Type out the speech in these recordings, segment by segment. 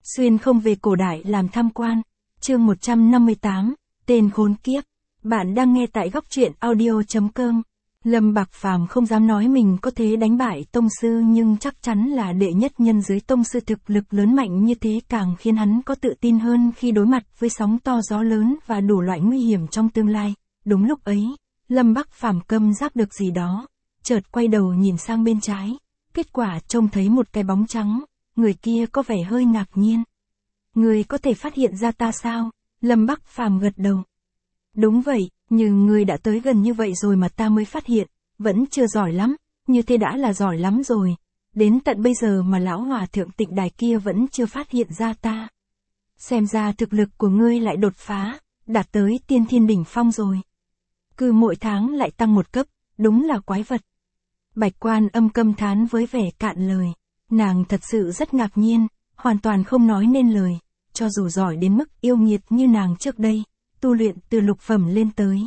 Xuyên không về cổ đại làm tham quan. Chương 158, tên khốn kiếp. Bạn đang nghe tại góc truyện audio.com. Lâm Bạc Phàm không dám nói mình có thể đánh bại tông sư, nhưng chắc chắn là đệ nhất nhân dưới tông sư. Thực lực lớn mạnh như thế càng khiến hắn có tự tin hơn khi đối mặt với sóng to gió lớn và đủ loại nguy hiểm trong tương lai. Đúng lúc ấy, Lâm Bác Phàm câm giác được gì đó, chợt quay đầu nhìn sang bên trái, kết quả trông thấy một cái bóng trắng. Người kia có vẻ hơi ngạc nhiên. Người có thể phát hiện ra ta sao? Lâm Bác Phàm gật đầu. Đúng vậy, nhưng người đã tới gần như vậy rồi mà ta mới phát hiện, vẫn chưa giỏi lắm, như thế đã là giỏi lắm rồi. Đến tận bây giờ mà lão hòa thượng Tịnh Đài kia vẫn chưa phát hiện ra ta. Xem ra thực lực của ngươi lại đột phá, đạt tới tiên thiên đỉnh phong rồi. Cứ mỗi tháng lại tăng một cấp, đúng là quái vật. Bạch Quan Âm câm thán với vẻ cạn lời. Nàng thật sự rất ngạc nhiên, hoàn toàn không nói nên lời, cho dù giỏi đến mức yêu nghiệt như nàng trước đây, tu luyện từ lục phẩm lên tới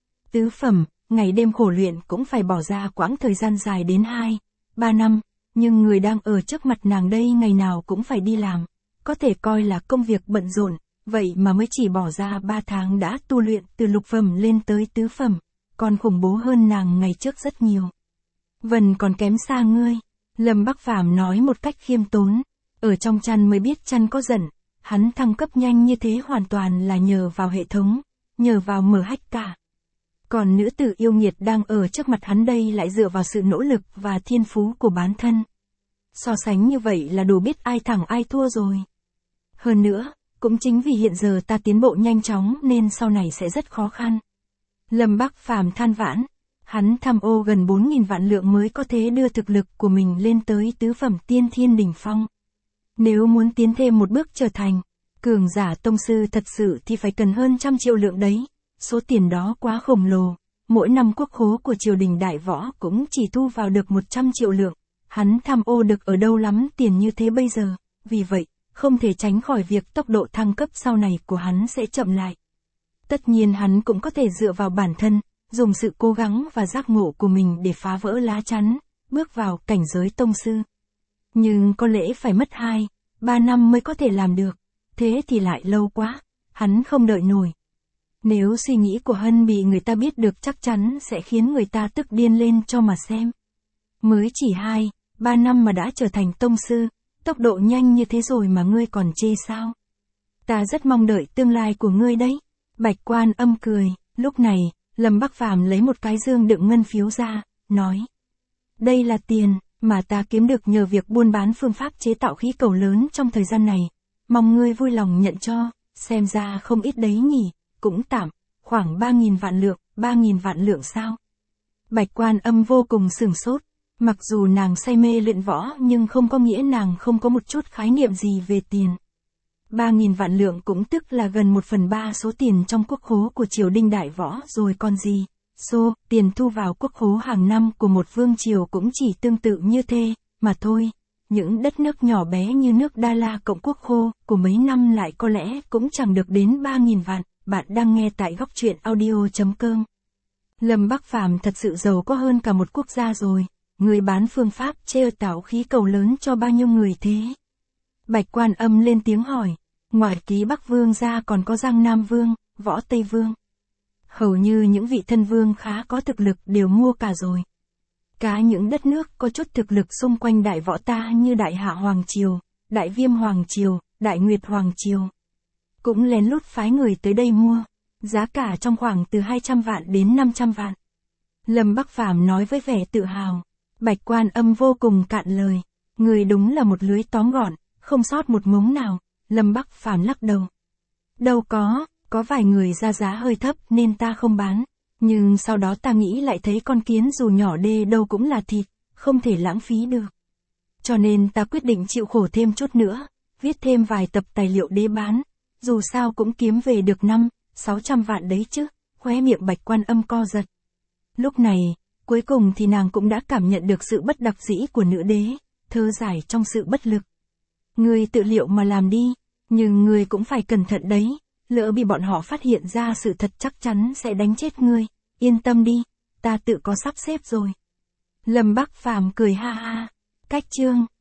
tứ phẩm, ngày đêm khổ luyện cũng phải bỏ ra quãng thời gian dài đến 2-3 năm, nhưng người đang ở trước mặt nàng đây ngày nào cũng phải đi làm, có thể coi là công việc bận rộn, vậy mà mới chỉ bỏ ra 3 tháng đã tu luyện từ lục phẩm lên tới tứ phẩm, còn khủng bố hơn nàng ngày trước rất nhiều. Vân còn kém xa ngươi. Lâm Bác Phàm nói một cách khiêm tốn, ở trong chăn mới biết chăn có giận, hắn thăng cấp nhanh như thế hoàn toàn là nhờ vào hệ thống, nhờ vào mở hách cả. Còn nữ tử yêu nghiệt đang ở trước mặt hắn đây lại dựa vào sự nỗ lực và thiên phú của bản thân. So sánh như vậy là đủ biết ai thắng ai thua rồi. Hơn nữa, cũng chính vì hiện giờ ta tiến bộ nhanh chóng nên sau này sẽ rất khó khăn. Lâm Bác Phàm than vãn. Hắn tham ô gần 4.000 vạn lượng mới có thể đưa thực lực của mình lên tới tứ phẩm tiên thiên đỉnh phong. Nếu muốn tiến thêm một bước trở thành cường giả tông sư thật sự thì phải cần hơn 100 triệu lượng đấy. Số tiền đó quá khổng lồ. Mỗi năm quốc khố của triều đình Đại Võ cũng chỉ thu vào được 100 triệu lượng. Hắn tham ô được ở đâu lắm tiền như thế bây giờ. Vì vậy, không thể tránh khỏi việc tốc độ thăng cấp sau này của hắn sẽ chậm lại. Tất nhiên hắn cũng có thể dựa vào bản thân, dùng sự cố gắng và giác ngộ của mình để phá vỡ lá chắn, bước vào cảnh giới tông sư. Nhưng có lẽ phải mất 2-3 năm mới có thể làm được, thế thì lại lâu quá, hắn không đợi nổi. Nếu suy nghĩ của Hân bị người ta biết được chắc chắn sẽ khiến người ta tức điên lên cho mà xem. Mới chỉ 2-3 năm mà đã trở thành tông sư, tốc độ nhanh như thế rồi mà ngươi còn chê sao? Ta rất mong đợi tương lai của ngươi đấy. Bạch Quan Âm cười, lúc này, Lâm Bác Phàm lấy một cái dương đựng ngân phiếu ra, nói. Đây là tiền mà ta kiếm được nhờ việc buôn bán phương pháp chế tạo khí cầu lớn trong thời gian này. Mong ngươi vui lòng nhận cho, xem ra không ít đấy nhỉ, cũng tạm, khoảng 3.000 vạn lượng, 3.000 vạn lượng sao? Bạch Quan Âm vô cùng sửng sốt, mặc dù nàng say mê luyện võ nhưng không có nghĩa nàng không có một chút khái niệm gì về tiền. 3.000 vạn lượng cũng tức là gần 1/3 số tiền trong quốc khố của triều đình Đại Võ rồi còn gì. Tiền thu vào quốc khố hàng năm của một vương triều cũng chỉ tương tự như thế, mà thôi. Những đất nước nhỏ bé như nước Đa La cộng quốc khố của mấy năm lại có lẽ cũng chẳng được đến 3.000 vạn. Bạn đang nghe tại góc truyện audio.com. Lâm Bác Phàm thật sự giàu có hơn cả một quốc gia rồi. Người bán phương pháp chế tạo khí cầu lớn cho bao nhiêu người thế? Bạch Quan Âm lên tiếng hỏi. Ngoài Ký Bắc Vương ra còn có Giang Nam Vương, Võ Tây Vương. Hầu như những vị thân vương khá có thực lực đều mua cả rồi. Cả những đất nước có chút thực lực xung quanh Đại Võ ta như Đại Hạ Hoàng Triều, Đại Viêm Hoàng Triều, Đại Nguyệt Hoàng Triều. Cũng lén lút phái người tới đây mua. Giá cả trong khoảng từ 200 vạn đến 500 vạn. Lâm Bác Phàm nói với vẻ tự hào. Bạch Quan Âm vô cùng cạn lời. Người đúng là một lưới tóm gọn, không sót một mống nào. Lâm Bác Phàm lắc đầu. Đâu có vài người ra giá hơi thấp nên ta không bán. Nhưng sau đó ta nghĩ lại thấy con kiến dù nhỏ đê đâu cũng là thịt, không thể lãng phí được. Cho nên ta quyết định chịu khổ thêm chút nữa, viết thêm vài tập tài liệu để bán. Dù sao cũng kiếm về được 500-600 vạn đấy chứ. Khóe miệng Bạch Quan Âm co giật. Lúc này, cuối cùng thì nàng cũng đã cảm nhận được sự bất đắc dĩ của nữ đế, thơ giải trong sự bất lực. Ngươi tự liệu mà làm đi, nhưng ngươi cũng phải cẩn thận đấy, lỡ bị bọn họ phát hiện ra sự thật chắc chắn sẽ đánh chết ngươi, yên tâm đi, ta tự có sắp xếp rồi. Lâm Bác Phàm cười ha ha, cách chương.